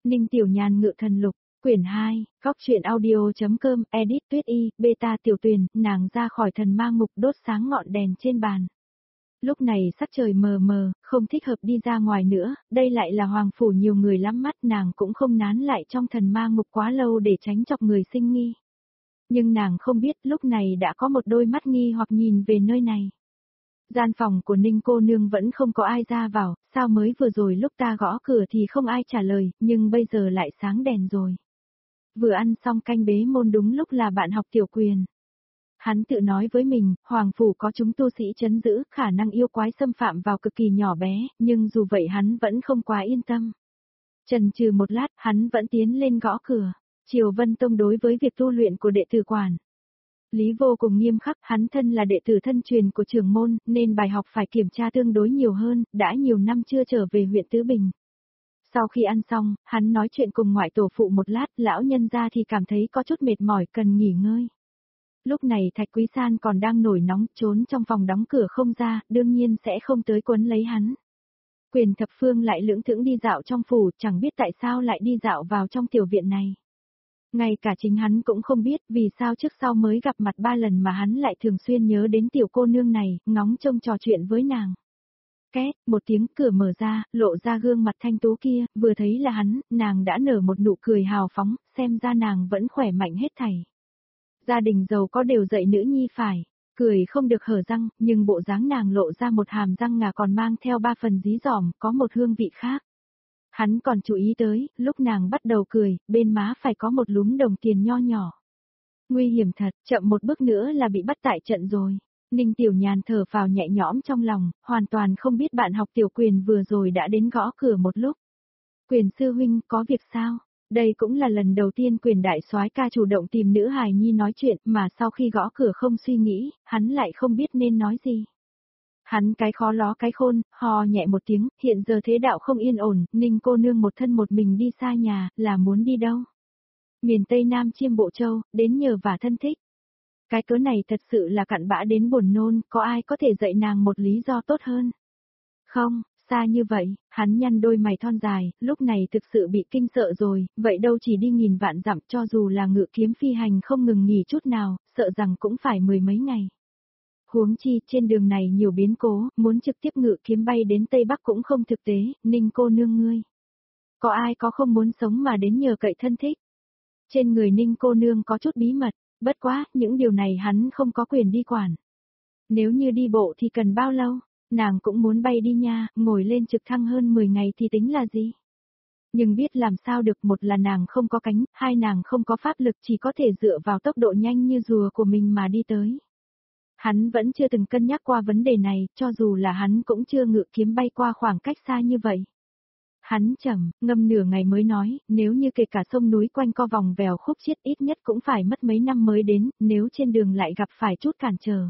Ninh Tiểu Nhàn ngự thần lục, quyển 2, góc truyện audio.com, edit Tuyết Y, beta Tiểu Tuyền, nàng ra khỏi thần ma ngục đốt sáng ngọn đèn trên bàn. Lúc này sắc trời mờ mờ, không thích hợp đi ra ngoài nữa, đây lại là hoàng phủ nhiều người lắm mắt, nàng cũng không nán lại trong thần ma ngục quá lâu để tránh chọc người sinh nghi. Nhưng nàng không biết lúc này đã có một đôi mắt nghi hoặc nhìn về nơi này. Gian phòng của Ninh cô nương vẫn không có ai ra vào, sao mới vừa rồi lúc ta gõ cửa thì không ai trả lời, nhưng bây giờ lại sáng đèn rồi. Vừa ăn xong canh bế môn đúng lúc là bạn học Tiểu Quyền. Hắn tự nói với mình, hoàng phủ có chúng tu sĩ trấn giữ, khả năng yêu quái xâm phạm vào cực kỳ nhỏ bé, nhưng dù vậy hắn vẫn không quá yên tâm. Chần chừ một lát, hắn vẫn tiến lên gõ cửa. Triều Vân Tông đối với việc tu luyện của đệ tử quản lý vô cùng nghiêm khắc, hắn thân là đệ tử thân truyền của trưởng môn, nên bài học phải kiểm tra tương đối nhiều hơn, đã nhiều năm chưa trở về huyện Tứ Bình. Sau khi ăn xong, hắn nói chuyện cùng ngoại tổ phụ một lát, lão nhân gia thì cảm thấy có chút mệt mỏi cần nghỉ ngơi. Lúc này Thạch Quý San còn đang nổi nóng, trốn trong phòng đóng cửa không ra, đương nhiên sẽ không tới quấn lấy hắn. Quyền Thập Phương lại lững thững đi dạo trong phủ, chẳng biết tại sao lại đi dạo vào trong tiểu viện này. Ngay cả chính hắn cũng không biết vì sao trước sau mới gặp mặt 3 lần mà hắn lại thường xuyên nhớ đến tiểu cô nương này, ngóng trông trò chuyện với nàng. Két, một tiếng cửa mở ra, lộ ra gương mặt thanh tú kia, vừa thấy là hắn, nàng đã nở một nụ cười hào phóng, xem ra nàng vẫn khỏe mạnh hết thảy. Gia đình giàu có đều dạy nữ nhi phải, cười không được hở răng, nhưng bộ dáng nàng lộ ra một hàm răng ngà còn mang theo 3 phần dí dỏm, có một hương vị khác. Hắn còn chú ý tới, lúc nàng bắt đầu cười, bên má phải có một lúm đồng tiền nho nhỏ. Nguy hiểm thật, chậm một bước nữa là bị bắt tại trận rồi. Ninh Tiểu Nhàn thở phào nhẹ nhõm trong lòng, hoàn toàn không biết bạn học Tiểu Quyền vừa rồi đã đến gõ cửa một lúc. Quyền sư huynh, có việc sao? Đây cũng là lần đầu tiên Quyền đại soái ca chủ động tìm nữ hài nhi nói chuyện, mà sau khi gõ cửa không suy nghĩ, hắn lại không biết nên nói gì. Hắn cái khó ló cái khôn, hò nhẹ một tiếng, hiện giờ thế đạo không yên ổn, Ninh cô nương một thân một mình đi xa nhà, là muốn đi đâu? Miền Tây Nam Chiêm Bộ Châu, đến nhờ vả thân thích. Cái cớ này thật sự là cặn bã đến buồn nôn, có ai có thể dạy nàng một lý do tốt hơn? Không, xa như vậy, hắn nhăn đôi mày thon dài, lúc này thực sự bị kinh sợ rồi, vậy đâu chỉ đi nghìn vạn dặm, cho dù là ngự kiếm phi hành không ngừng nghỉ chút nào, sợ rằng cũng phải 10 mấy ngày. Huống chi, trên đường này nhiều biến cố, muốn trực tiếp ngự kiếm bay đến Tây Bắc cũng không thực tế, Ninh cô nương ngươi. Có ai có không muốn sống mà đến nhờ cậy thân thích? Trên người Ninh cô nương có chút bí mật, bất quá, những điều này hắn không có quyền đi quản. Nếu như đi bộ thì cần bao lâu? Nàng cũng muốn bay đi nha, ngồi lên trực thăng hơn 10 ngày thì tính là gì? Nhưng biết làm sao được, một là nàng không có cánh, hai nàng không có pháp lực, chỉ có thể dựa vào tốc độ nhanh như rùa của mình mà đi tới. Hắn vẫn chưa từng cân nhắc qua vấn đề này, cho dù là hắn cũng chưa ngự kiếm bay qua khoảng cách xa như vậy. Hắn ngâm nửa ngày mới nói, nếu như kể cả sông núi quanh co vòng vèo khúc chiết ít nhất cũng phải mất mấy năm mới đến, nếu trên đường lại gặp phải chút cản trở.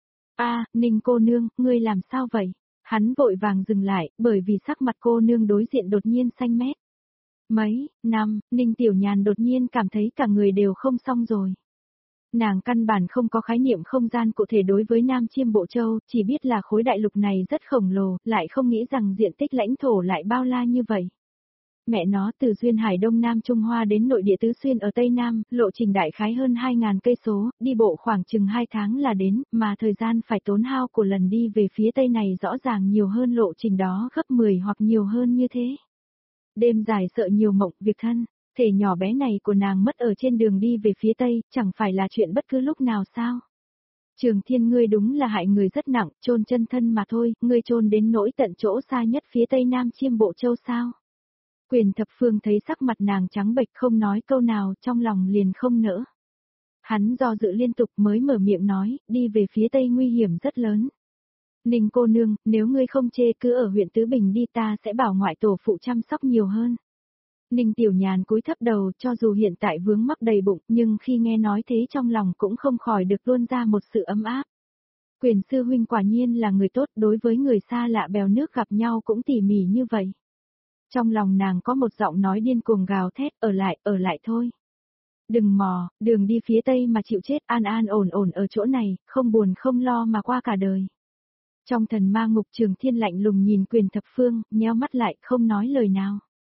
Ninh cô nương, ngươi làm sao vậy? Hắn vội vàng dừng lại, bởi vì sắc mặt cô nương đối diện đột nhiên xanh mét. Mấy năm, Ninh Tiểu Nhàn đột nhiên cảm thấy cả người đều không xong rồi. Nàng căn bản không có khái niệm không gian cụ thể đối với Nam Chiêm Bộ Châu, chỉ biết là khối đại lục này rất khổng lồ, lại không nghĩ rằng diện tích lãnh thổ lại bao la như vậy. Mẹ nó, từ duyên hải Đông Nam Trung Hoa đến nội địa Tứ Xuyên ở Tây Nam, lộ trình đại khái hơn 2.000 cây số, đi bộ khoảng chừng 2 tháng là đến, mà thời gian phải tốn hao của lần đi về phía Tây này rõ ràng nhiều hơn lộ trình đó gấp 10 hoặc nhiều hơn như thế. Đêm dài sợ nhiều mộng, việc thân. Thể nhỏ bé này của nàng mất ở trên đường đi về phía Tây, chẳng phải là chuyện bất cứ lúc nào sao? Trường Thiên, ngươi đúng là hại người rất nặng, chôn chân thân mà thôi, ngươi chôn đến nỗi tận chỗ xa nhất phía Tây Nam Chiêm Bộ Châu sao? Quyền Thập Phương thấy sắc mặt nàng trắng bệch không nói câu nào, trong lòng liền không nỡ. Hắn do dự liên tục mới mở miệng nói, đi về phía Tây nguy hiểm rất lớn. Ninh cô nương, nếu ngươi không chê cứ ở huyện Tứ Bình đi, ta sẽ bảo ngoại tổ phụ chăm sóc nhiều hơn. Ninh Tiểu Nhàn cúi thấp đầu, cho dù hiện tại vướng mắc đầy bụng, nhưng khi nghe nói thế trong lòng cũng không khỏi được luôn ra một sự ấm áp. Quyền sư huynh quả nhiên là người tốt, đối với người xa lạ bèo nước gặp nhau cũng tỉ mỉ như vậy. Trong lòng nàng có một giọng nói điên cuồng gào thét, ở lại thôi. Đừng mò, đường đi phía Tây mà chịu chết, an an ổn ổn ở chỗ này, không buồn không lo mà qua cả đời. Trong thần ma ngục Trường Thiên lạnh lùng nhìn Quyền Thập Phương, nheo mắt lại, không nói lời nào.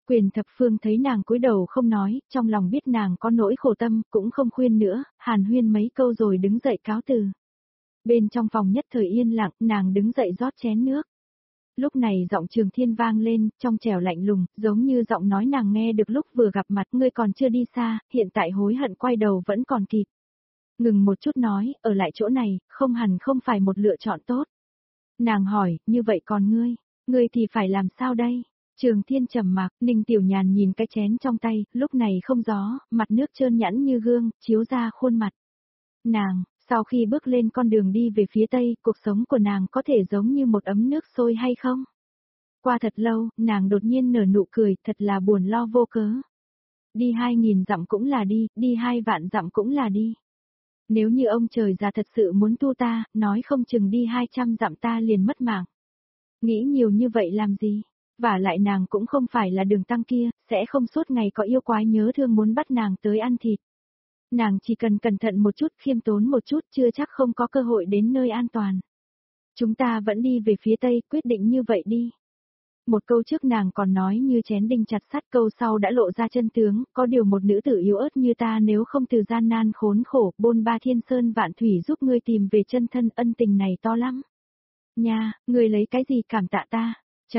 Quyền thập phương thấy nàng cúi đầu không nói, trong lòng biết nàng có nỗi khổ tâm, cũng không khuyên nữa, hàn huyên mấy câu rồi đứng dậy cáo từ. Bên trong phòng nhất thời yên lặng, nàng đứng dậy rót chén nước. Lúc này giọng Trường Thiên vang lên, trong trẻo lạnh lùng, giống như giọng nói nàng nghe được lúc vừa gặp mặt, ngươi còn chưa đi xa, hiện tại hối hận quay đầu vẫn còn kịp. Ngừng một chút nói, ở lại chỗ này, không hẳn không phải một lựa chọn tốt. Nàng hỏi, như vậy còn ngươi thì phải làm sao đây? Trường Thiên trầm mặc, Ninh Tiểu Nhàn nhìn cái chén trong tay, lúc này không gió, mặt nước trơn nhẵn như gương, chiếu ra khuôn mặt. Nàng, sau khi bước lên con đường đi về phía tây, cuộc sống của nàng có thể giống như một ấm nước sôi hay không? Qua thật lâu, nàng đột nhiên nở nụ cười, thật là buồn lo vô cớ. Đi 2.000 dặm cũng là đi, đi 2 vạn dặm cũng là đi. Nếu như ông trời già thật sự muốn tu ta, nói không chừng đi 200 dặm ta liền mất mạng. Nghĩ nhiều như vậy làm gì? Và lại nàng cũng không phải là Đường Tăng kia, sẽ không suốt ngày có yêu quái nhớ thương muốn bắt nàng tới ăn thịt. Nàng chỉ cần cẩn thận một chút, khiêm tốn một chút, chưa chắc không có cơ hội đến nơi an toàn. Chúng ta vẫn đi về phía tây, quyết định như vậy đi. Một câu trước nàng còn nói như chén đinh chặt sắt, câu sau đã lộ ra chân tướng, có điều một nữ tử yếu ớt như ta nếu không từ gian nan khốn khổ, bôn ba thiên sơn vạn thủy giúp ngươi tìm về chân thân, ân tình này to lắm. Nha, ngươi lấy cái gì cảm tạ ta?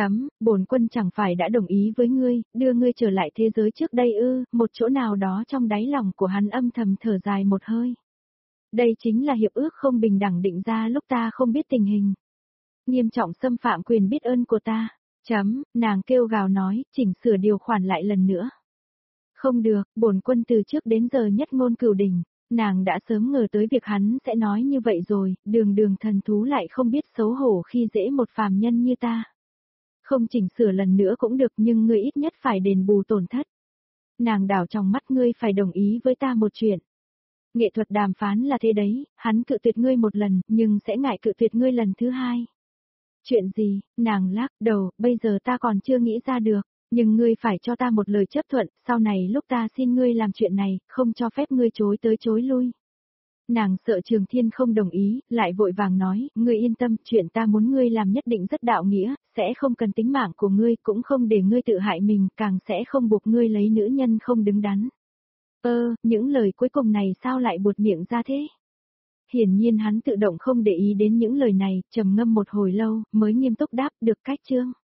Bổn quân chẳng phải đã đồng ý với ngươi, đưa ngươi trở lại thế giới trước đây ư? Một chỗ nào đó trong đáy lòng của hắn âm thầm thở dài một hơi. Đây chính là hiệp ước không bình đẳng định ra lúc ta không biết tình hình. Nghiêm trọng xâm phạm quyền biết ơn của ta. Nàng kêu gào nói, chỉnh sửa điều khoản lại lần nữa. Không được, bổn quân từ trước đến giờ nhất ngôn cửu đỉnh, nàng đã sớm ngờ tới việc hắn sẽ nói như vậy rồi, đường thần thú lại không biết xấu hổ khi dễ một phàm nhân như ta. Không chỉnh sửa lần nữa cũng được nhưng ngươi ít nhất phải đền bù tổn thất. Nàng đảo trong mắt, ngươi phải đồng ý với ta một chuyện. Nghệ thuật đàm phán là thế đấy, hắn cự tuyệt ngươi một lần, nhưng sẽ ngại cự tuyệt ngươi lần thứ hai. Chuyện gì? Nàng lắc đầu, bây giờ ta còn chưa nghĩ ra được, nhưng ngươi phải cho ta một lời chấp thuận, sau này lúc ta xin ngươi làm chuyện này, không cho phép ngươi chối tới chối lui. Nàng sợ Trường Thiên không đồng ý, lại vội vàng nói, ngươi yên tâm, chuyện ta muốn ngươi làm nhất định rất đạo nghĩa, sẽ không cần tính mạng của ngươi, cũng không để ngươi tự hại mình, càng sẽ không buộc ngươi lấy nữ nhân không đứng đắn. Những lời cuối cùng này sao lại buột miệng ra thế? Hiển nhiên hắn tự động không để ý đến những lời này, trầm ngâm một hồi lâu, mới nghiêm túc đáp, được cách chương.